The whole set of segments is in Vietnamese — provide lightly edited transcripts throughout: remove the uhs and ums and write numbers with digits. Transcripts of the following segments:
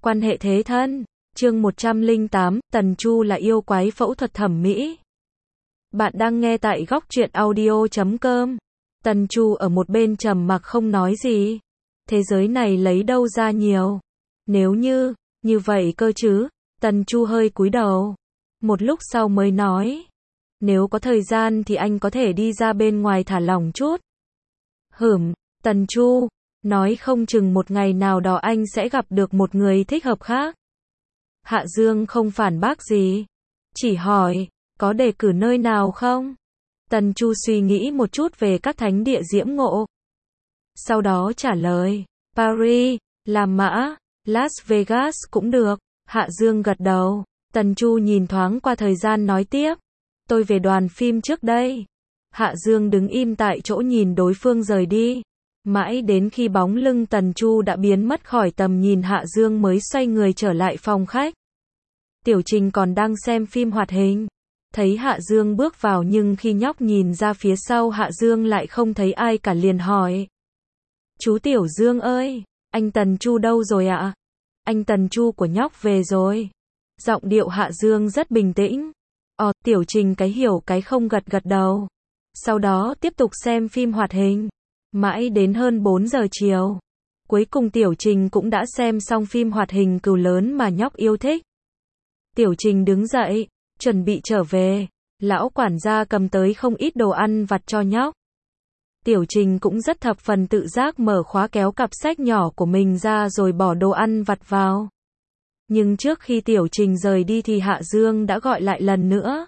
Quan hệ thế thân. Chương 108, Tần Chu là yêu quái phẫu thuật thẩm mỹ. Bạn đang nghe tại góc truyện audio.com. Tần Chu ở một bên trầm mặc không nói gì. Thế giới này lấy đâu ra nhiều. Nếu như vậy cơ chứ. Tần Chu hơi cúi đầu. Một lúc sau mới nói. Nếu có thời gian thì anh có thể đi ra bên ngoài thả lỏng chút. Tần Chu nói không chừng một ngày nào đó anh sẽ gặp được một người thích hợp khác. Hạ Dương không phản bác gì. Chỉ hỏi, có đề cử nơi nào không? Tần Chu suy nghĩ một chút về các thánh địa diễm ngộ. Sau đó trả lời, Paris, La Mã, Las Vegas cũng được. Hạ Dương gật đầu. Tần Chu nhìn thoáng qua thời gian nói tiếp. Tôi về đoàn phim trước đây. Hạ Dương đứng im tại chỗ nhìn đối phương rời đi. Mãi đến khi bóng lưng Tần Chu đã biến mất khỏi tầm nhìn Hạ Dương mới xoay người trở lại phòng khách. Tiểu Trình còn đang xem phim hoạt hình. Thấy Hạ Dương bước vào nhưng khi nhóc nhìn ra phía sau Hạ Dương lại không thấy ai cả liền hỏi. Chú Tiểu Dương ơi, anh Tần Chu đâu rồi ạ? Anh Tần Chu của nhóc về rồi. Giọng điệu Hạ Dương rất bình tĩnh. Tiểu Trình cái hiểu cái không gật gật đầu. Sau đó tiếp tục xem phim hoạt hình. Mãi đến hơn 4 giờ chiều. Cuối cùng Tiểu Trình cũng đã xem xong phim hoạt hình Cừu Lớn mà nhóc yêu thích. Tiểu Trình đứng dậy, chuẩn bị trở về. Lão quản gia cầm tới không ít đồ ăn vặt cho nhóc. Tiểu Trình cũng rất thập phần tự giác mở khóa kéo cặp sách nhỏ của mình ra rồi bỏ đồ ăn vặt vào. Nhưng trước khi Tiểu Trình rời đi thì Hạ Dương đã gọi lại lần nữa.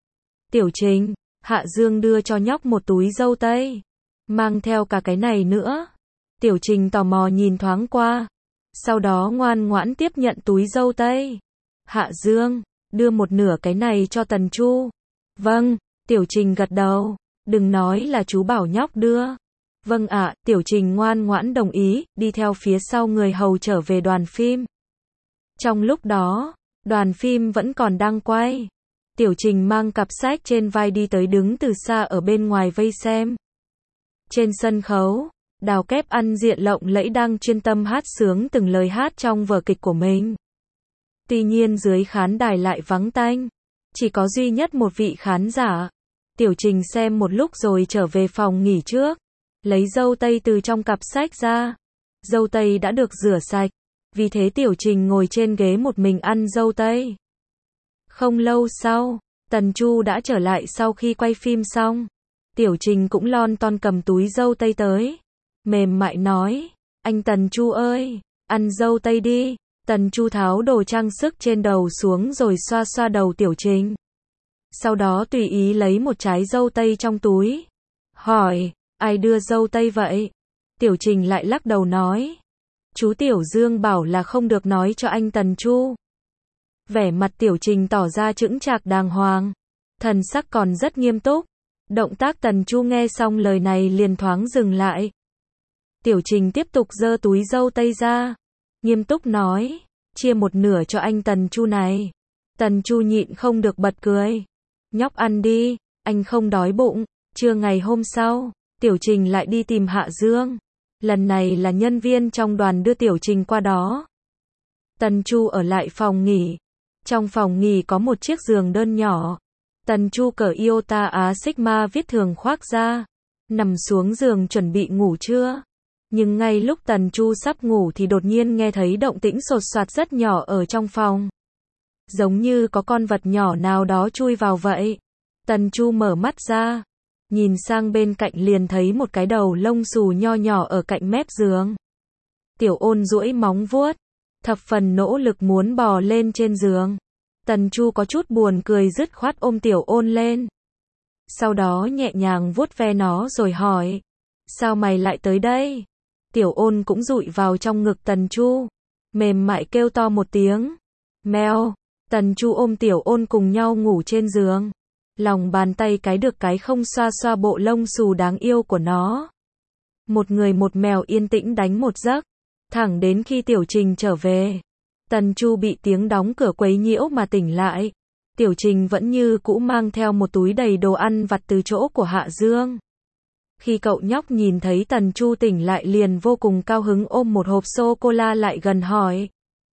Tiểu Trình, Hạ Dương đưa cho nhóc một túi dâu tây. Mang theo cả cái này nữa. Tiểu Trình tò mò nhìn thoáng qua. Sau đó ngoan ngoãn tiếp nhận túi dâu tây. Hạ Dương, đưa một nửa cái này cho Tần Chu. Vâng, Tiểu Trình gật đầu. Đừng nói là chú bảo nhóc đưa. Vâng ạ, Tiểu Trình ngoan ngoãn đồng ý, đi theo phía sau người hầu trở về đoàn phim. Trong lúc đó, đoàn phim vẫn còn đang quay. Tiểu Trình mang cặp sách trên vai đi tới đứng từ xa ở bên ngoài vây xem. Trên sân khấu, Đào Kép ăn diện lộng lẫy đang chuyên tâm hát sướng từng lời hát trong vở kịch của mình. Tuy nhiên dưới khán đài lại vắng tanh. Chỉ có duy nhất một vị khán giả. Tiểu Trình xem một lúc rồi trở về phòng nghỉ trước. Lấy dâu tây từ trong cặp sách ra. Dâu tây đã được rửa sạch. Vì thế Tiểu Trình ngồi trên ghế một mình ăn dâu tây. Không lâu sau, Tần Chu đã trở lại sau khi quay phim xong. Tiểu Trình cũng lon ton cầm túi dâu tây tới. Mềm mại nói, anh Tần Chu ơi, ăn dâu tây đi. Tần Chu tháo đồ trang sức trên đầu xuống rồi xoa xoa đầu Tiểu Trình. Sau đó tùy ý lấy một trái dâu tây trong túi. Hỏi, ai đưa dâu tây vậy? Tiểu Trình lại lắc đầu nói. Chú Tiểu Dương bảo là không được nói cho anh Tần Chu. Vẻ mặt Tiểu Trình tỏ ra chững chạc đàng hoàng. Thần sắc còn rất nghiêm túc. Động tác Tần Chu nghe xong lời này liền thoáng dừng lại. Tiểu Trình tiếp tục giơ túi dâu tây ra. Nghiêm túc nói, chia một nửa cho anh Tần Chu này. Tần Chu nhịn không được bật cười. Nhóc ăn đi, anh không đói bụng. Trưa ngày hôm sau, Tiểu Trình lại đi tìm Hạ Dương. Lần này là nhân viên trong đoàn đưa Tiểu Trình qua đó. Tần Chu ở lại phòng nghỉ. Trong phòng nghỉ có một chiếc giường đơn nhỏ. Tần Chu cởi Iota Á Sigma viết thường khoác ra. Nằm xuống giường chuẩn bị ngủ trưa. Nhưng ngay lúc Tần Chu sắp ngủ thì đột nhiên nghe thấy động tĩnh sột soạt rất nhỏ ở trong phòng. Giống như có con vật nhỏ nào đó chui vào vậy. Tần Chu mở mắt ra. Nhìn sang bên cạnh liền thấy một cái đầu lông xù nho nhỏ ở cạnh mép giường. Tiểu Ôn duỗi móng vuốt. Thập phần nỗ lực muốn bò lên trên giường. Tần Chu có chút buồn cười dứt khoát ôm Tiểu Ôn lên. Sau đó nhẹ nhàng vuốt ve nó rồi hỏi. Sao mày lại tới đây? Tiểu Ôn cũng dụi vào trong ngực Tần Chu. Mềm mại kêu to một tiếng. Mèo. Tần Chu ôm Tiểu Ôn cùng nhau ngủ trên giường. Lòng bàn tay cái được cái không xoa xoa bộ lông xù đáng yêu của nó. Một người một mèo yên tĩnh đánh một giấc. Thẳng đến khi Tiểu Trình trở về. Tần Chu bị tiếng đóng cửa quấy nhiễu mà tỉnh lại. Tiểu Trình vẫn như cũ mang theo một túi đầy đồ ăn vặt từ chỗ của Hạ Dương. Khi cậu nhóc nhìn thấy Tần Chu tỉnh lại liền vô cùng cao hứng ôm một hộp sô-cô-la lại gần hỏi.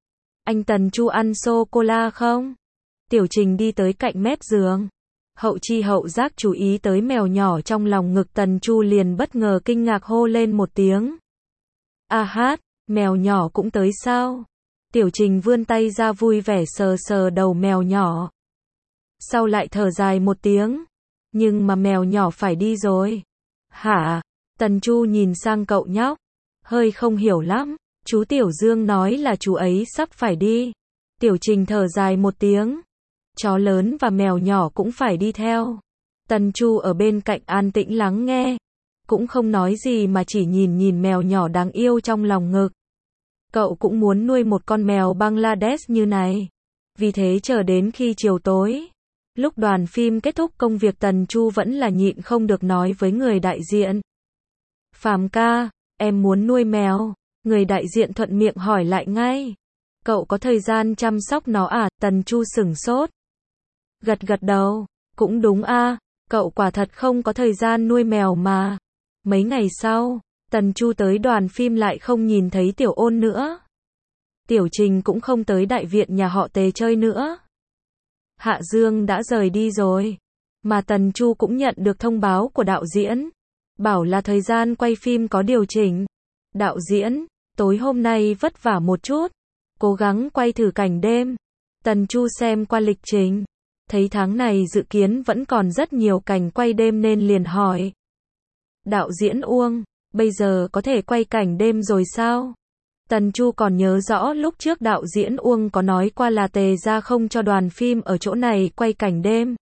Anh Tần Chu ăn sô-cô-la không? Tiểu Trình đi tới cạnh mép giường. Hậu chi hậu giác chú ý tới mèo nhỏ trong lòng ngực Tần Chu liền bất ngờ kinh ngạc hô lên một tiếng. A hát, mèo nhỏ cũng tới sao? Tiểu Trình vươn tay ra vui vẻ sờ sờ đầu mèo nhỏ. Sau lại thở dài một tiếng. Nhưng mà mèo nhỏ phải đi rồi. Hả? Tần Chu nhìn sang cậu nhóc. Hơi không hiểu lắm. Chú Tiểu Dương nói là chú ấy sắp phải đi. Tiểu Trình thở dài một tiếng. Chó lớn và mèo nhỏ cũng phải đi theo. Tần Chu ở bên cạnh an tĩnh lắng nghe. Cũng không nói gì mà chỉ nhìn mèo nhỏ đáng yêu trong lòng ngực. Cậu cũng muốn nuôi một con mèo Bangladesh như này. Vì thế chờ đến khi chiều tối. Lúc đoàn phim kết thúc công việc Tần Chu vẫn là nhịn không được nói với người đại diện. Phàm ca, em muốn nuôi mèo. Người đại diện thuận miệng hỏi lại ngay. Cậu có thời gian chăm sóc nó à? Tần Chu sửng sốt. Gật gật đầu. Cũng đúng a, cậu quả thật không có thời gian nuôi mèo mà. Mấy ngày sau, Tần Chu tới đoàn phim lại không nhìn thấy Tiểu Ôn nữa. Tiểu Trình cũng không tới đại viện nhà họ Tề chơi nữa. Hạ Dương đã rời đi rồi. Mà Tần Chu cũng nhận được thông báo của đạo diễn. Bảo là thời gian quay phim có điều chỉnh. Đạo diễn, tối hôm nay vất vả một chút. Cố gắng quay thử cảnh đêm. Tần Chu xem qua lịch trình. Thấy tháng này dự kiến vẫn còn rất nhiều cảnh quay đêm nên liền hỏi. Đạo diễn Uông, bây giờ có thể quay cảnh đêm rồi sao? Tần Chu còn nhớ rõ lúc trước đạo diễn Uông có nói qua là Tề gia không cho đoàn phim ở chỗ này quay cảnh đêm.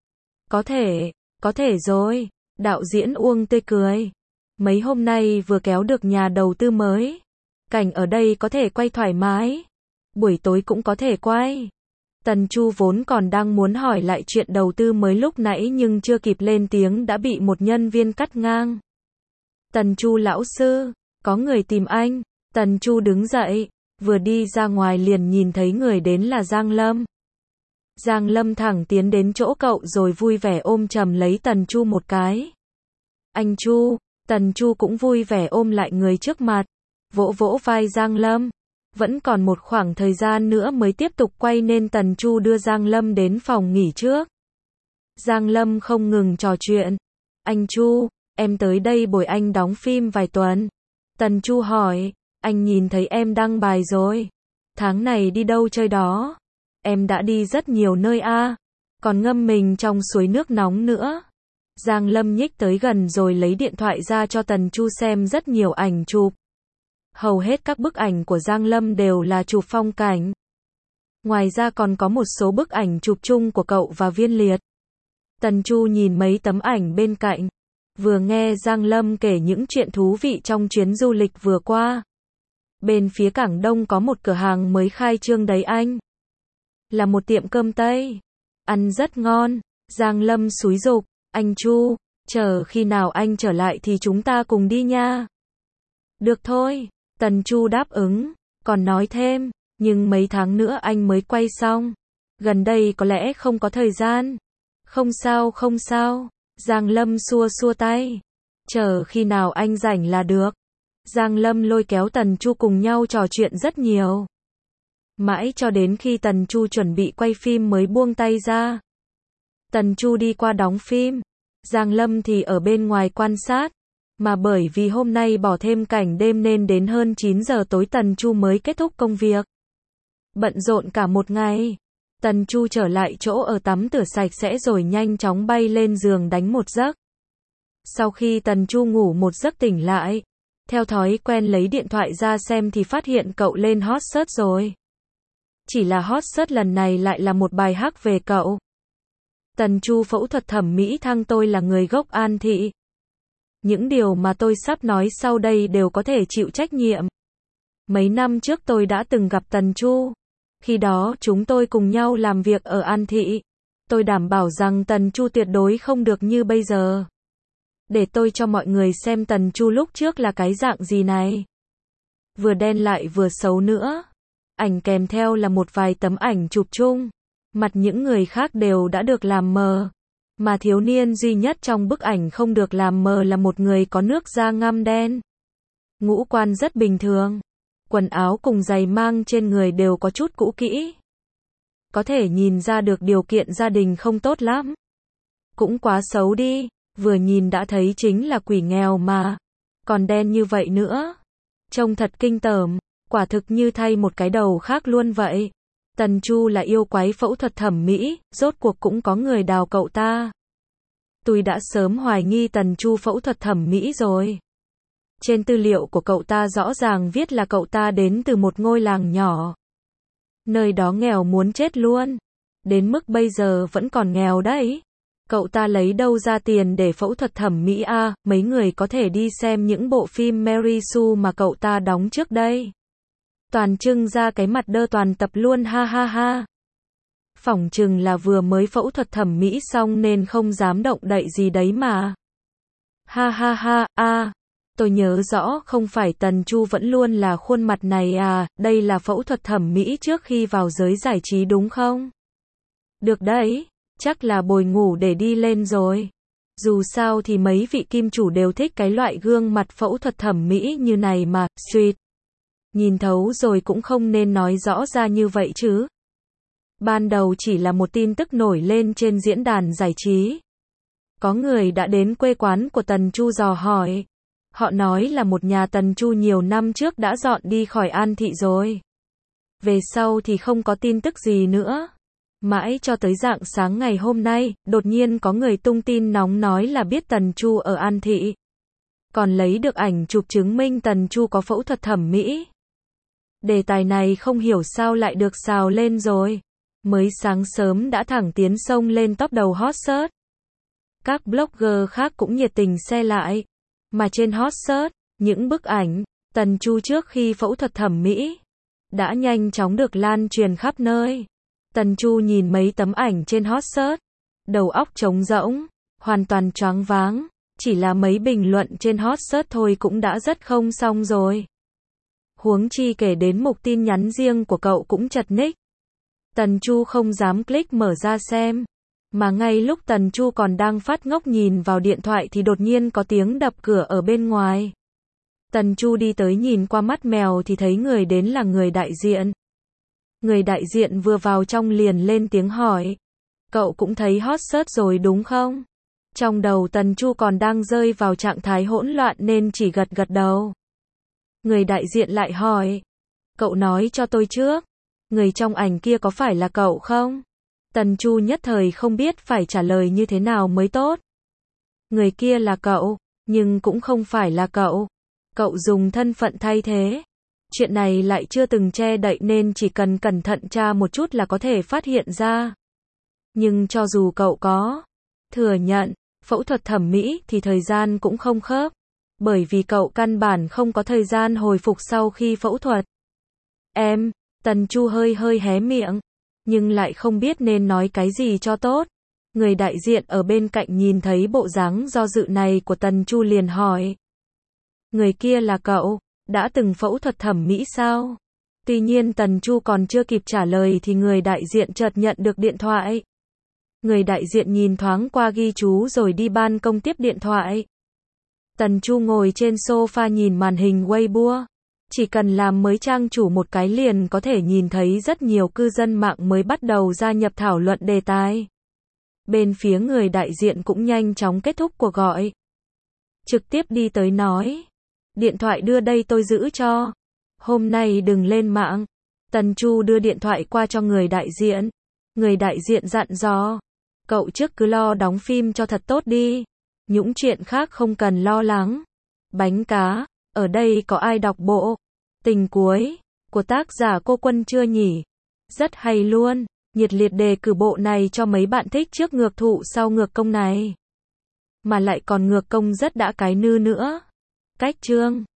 Có thể rồi. Đạo diễn Uông tươi cười. Mấy hôm nay vừa kéo được nhà đầu tư mới. Cảnh ở đây có thể quay thoải mái. Buổi tối cũng có thể quay. Tần Chu vốn còn đang muốn hỏi lại chuyện đầu tư mới lúc nãy nhưng chưa kịp lên tiếng đã bị một nhân viên cắt ngang. Tần Chu lão sư, có người tìm anh. Tần Chu đứng dậy, vừa đi ra ngoài liền nhìn thấy người đến là Giang Lâm. Giang Lâm thẳng tiến đến chỗ cậu rồi vui vẻ ôm chầm lấy Tần Chu một cái. Anh Chu, Tần Chu cũng vui vẻ ôm lại người trước mặt, vỗ vỗ vai Giang Lâm. Vẫn còn một khoảng thời gian nữa mới tiếp tục quay nên Tần Chu đưa Giang Lâm đến phòng nghỉ trước. Giang Lâm không ngừng trò chuyện. Anh Chu, em tới đây bồi anh đóng phim vài tuần. Tần Chu hỏi, anh nhìn thấy em đăng bài rồi. Tháng này đi đâu chơi đó? Em đã đi rất nhiều nơi a, còn ngâm mình trong suối nước nóng nữa. Giang Lâm nhích tới gần rồi lấy điện thoại ra cho Tần Chu xem rất nhiều ảnh chụp. Hầu hết các bức ảnh của Giang Lâm đều là chụp phong cảnh. Ngoài ra còn có một số bức ảnh chụp chung của cậu và Viên Liệt. Tần Chu nhìn mấy tấm ảnh bên cạnh, vừa nghe Giang Lâm kể những chuyện thú vị trong chuyến du lịch vừa qua. Bên phía Cảng Đông có một cửa hàng mới khai trương đấy anh. Là một tiệm cơm Tây. Ăn rất ngon. Giang Lâm xúi giục, anh Chu, chờ khi nào anh trở lại thì chúng ta cùng đi nha. Được thôi. Tần Chu đáp ứng, còn nói thêm, nhưng mấy tháng nữa anh mới quay xong. Gần đây có lẽ không có thời gian. Không sao. Giang Lâm xua xua tay. Chờ khi nào anh rảnh là được. Giang Lâm lôi kéo Tần Chu cùng nhau trò chuyện rất nhiều. Mãi cho đến khi Tần Chu chuẩn bị quay phim mới buông tay ra. Tần Chu đi qua đóng phim. Giang Lâm thì ở bên ngoài quan sát. Mà bởi vì hôm nay bỏ thêm cảnh đêm nên đến hơn 9 giờ tối Tần Chu mới kết thúc công việc. Bận rộn cả một ngày. Tần Chu trở lại chỗ ở tắm rửa sạch sẽ rồi nhanh chóng bay lên giường đánh một giấc. Sau khi Tần Chu ngủ một giấc tỉnh lại, theo thói quen lấy điện thoại ra xem thì phát hiện cậu lên hot search rồi. Chỉ là hot search lần này lại là một bài hát về cậu. Tần Chu phẫu thuật thẩm mỹ thăng tôi là người gốc An Thị. Những điều mà tôi sắp nói sau đây đều có thể chịu trách nhiệm. Mấy năm trước tôi đã từng gặp Tần Chu. Khi đó chúng tôi cùng nhau làm việc ở An Thị. Tôi đảm bảo rằng Tần Chu tuyệt đối không được như bây giờ. Để tôi cho mọi người xem Tần Chu lúc trước là cái dạng gì này. Vừa đen lại vừa xấu nữa. Ảnh kèm theo là một vài tấm ảnh chụp chung. Mặt những người khác đều đã được làm mờ. Mà thiếu niên duy nhất trong bức ảnh không được làm mờ là một người có nước da ngăm đen. Ngũ quan rất bình thường. quần áo cùng giày mang trên người đều có chút cũ kỹ. Có thể nhìn ra được điều kiện gia đình không tốt lắm. Cũng quá xấu đi, vừa nhìn đã thấy chính là quỷ nghèo mà. Còn đen như vậy nữa. Trông thật kinh tởm, quả thực như thay một cái đầu khác luôn vậy. Tần Chu là yêu quái phẫu thuật thẩm mỹ, rốt cuộc cũng có người đào cậu ta. Tôi đã sớm hoài nghi Tần Chu phẫu thuật thẩm mỹ rồi. Trên tư liệu của cậu ta rõ ràng viết là cậu ta đến từ một ngôi làng nhỏ. Nơi đó nghèo muốn chết luôn. Đến mức bây giờ vẫn còn nghèo đấy. Cậu ta lấy đâu ra tiền để phẫu thuật thẩm mỹ à, mấy người có thể đi xem những bộ phim Mary Sue mà cậu ta đóng trước đây. Toàn trưng ra cái mặt đơ toàn tập luôn ha ha ha. Phỏng chừng là vừa mới phẫu thuật thẩm mỹ xong nên không dám động đậy gì đấy mà. Ha ha ha, tôi nhớ rõ không phải Tần Chu vẫn luôn là khuôn mặt này à, đây là phẫu thuật thẩm mỹ trước khi vào giới giải trí đúng không? Được đấy, chắc là bồi ngủ để đi lên rồi. Dù sao thì mấy vị kim chủ đều thích cái loại gương mặt phẫu thuật thẩm mỹ như này mà, Street. Nhìn thấu rồi cũng không nên nói rõ ra như vậy chứ. Ban đầu chỉ là một tin tức nổi lên trên diễn đàn giải trí. Có người đã đến quê quán của Tần Chu dò hỏi. Họ nói là một nhà Tần Chu nhiều năm trước đã dọn đi khỏi An Thị rồi. Về sau thì không có tin tức gì nữa. Mãi cho tới rạng sáng ngày hôm nay, đột nhiên có người tung tin nóng nói là biết Tần Chu ở An Thị. Còn lấy được ảnh chụp chứng minh Tần Chu có phẫu thuật thẩm mỹ. Đề tài này không hiểu sao lại được xào lên rồi. Mới sáng sớm đã thẳng tiến sông lên top đầu hot search. Các blogger khác cũng nhiệt tình share lại. Mà trên hot search, những bức ảnh Tần Chu trước khi phẫu thuật thẩm mỹ đã nhanh chóng được lan truyền khắp nơi. Tần Chu nhìn mấy tấm ảnh trên hot search, đầu óc trống rỗng, hoàn toàn choáng váng, chỉ là mấy bình luận trên hot search thôi cũng đã rất không xong rồi. Huống chi kể đến mục tin nhắn riêng của cậu cũng chật ních. Tần Chu không dám click mở ra xem. Mà ngay lúc Tần Chu còn đang phát ngốc nhìn vào điện thoại thì đột nhiên có tiếng đập cửa ở bên ngoài. Tần Chu đi tới nhìn qua mắt mèo thì thấy người đến là người đại diện. Người đại diện vừa vào trong liền lên tiếng hỏi. Cậu cũng thấy hot search rồi đúng không? Trong đầu Tần Chu còn đang rơi vào trạng thái hỗn loạn nên chỉ gật gật đầu. Người đại diện lại hỏi. Cậu nói cho tôi trước. Người trong ảnh kia có phải là cậu không? Tần Chu nhất thời không biết phải trả lời như thế nào mới tốt. Người kia là cậu, nhưng cũng không phải là cậu. Cậu dùng thân phận thay thế. Chuyện này lại chưa từng che đậy nên chỉ cần cẩn thận tra một chút là có thể phát hiện ra. Nhưng cho dù cậu có thừa nhận phẫu thuật thẩm mỹ thì thời gian cũng không khớp. Bởi vì cậu căn bản không có thời gian hồi phục sau khi phẫu thuật. Tần Chu hơi hé miệng. Nhưng lại không biết nên nói cái gì cho tốt. Người đại diện ở bên cạnh nhìn thấy bộ dáng do dự này của Tần Chu liền hỏi. Người kia là cậu, đã từng phẫu thuật thẩm mỹ sao? Tuy nhiên Tần Chu còn chưa kịp trả lời thì người đại diện chợt nhận được điện thoại. Người đại diện nhìn thoáng qua ghi chú rồi đi ban công tiếp điện thoại. Tần Chu ngồi trên sofa nhìn màn hình Weibo. Chỉ cần làm mới trang chủ một cái liền có thể nhìn thấy rất nhiều cư dân mạng mới bắt đầu gia nhập thảo luận đề tài. Bên phía người đại diện cũng nhanh chóng kết thúc cuộc gọi. Trực tiếp đi tới nói. Điện thoại đưa đây tôi giữ cho. Hôm nay đừng lên mạng. Tần Chu đưa điện thoại qua cho người đại diện. Người đại diện dặn dò. Cậu trước cứ lo đóng phim cho thật tốt đi. Những chuyện khác không cần lo lắng. Bánh cá. Ở đây có ai đọc bộ Tình Cuối của tác giả Cô Quân chưa nhỉ? Rất hay luôn. Nhiệt liệt đề cử bộ này cho mấy bạn thích trước ngược thụ sau ngược công này. Mà lại còn ngược công rất đã cái nư nữa. Cách chương